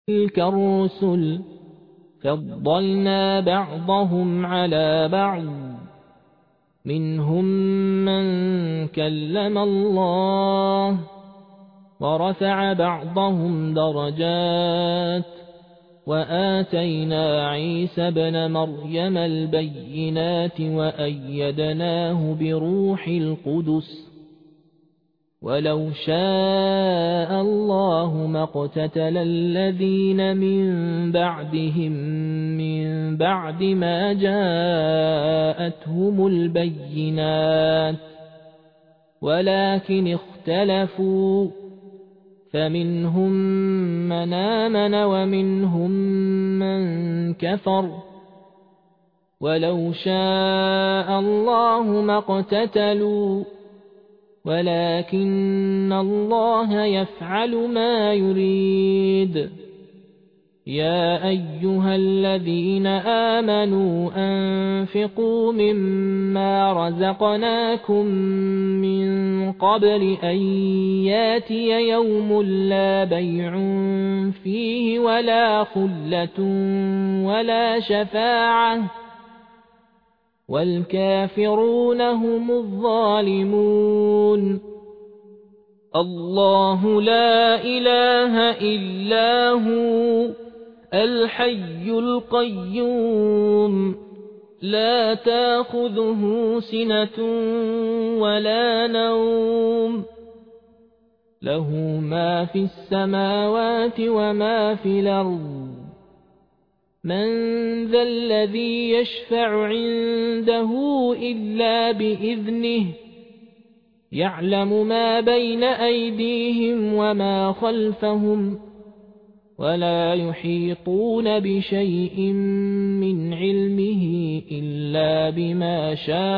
تلك الرسل فضلنا بعضهم على بعض منهم من كلم الله ورفع بعضهم درجات وآتينا عيسى ابن مريم البينات وأيدناه بروح القدس ولو شاء الله ما اقتتل الذين من بعدهم من بعد ما جاءتهم البينات ولكن اختلفوا فمنهم من آمن ومنهم من كفر ولو شاء الله ما اقتتلوا ولكن الله يفعل ما يريد يا أيها الذين آمنوا أنفقوا مما رزقناكم من قبل أن ياتي يوم لا بيع فيه ولا خلة ولا شفاعة والكافرون هم الظالمون الله لا إله إلا هو الحي القيوم لا تأخذه سنة ولا نوم له ما في السماوات وما في الأرض من ذا الذي يشفع عنده إلا بإذنه يعلم ما بين أيديهم وما خلفهم ولا يحيطون بشيء من علمه إلا بما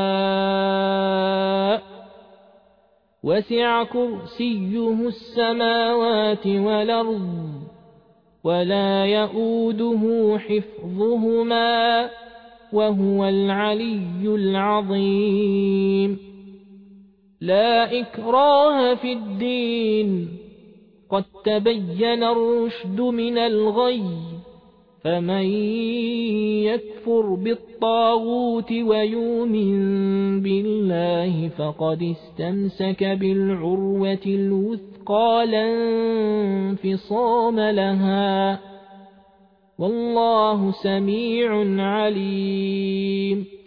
شاء وسع كرسيه السماوات والأرض ولا يؤوده حفظهما وهو العلي العظيم لا إكراه في الدين قد تبين الرشد من الغي فمن يكفر بالطاغوت ويؤمن بالله فقد استمسك بالعروة الوثقى لا انفصام لها والله سميع عليم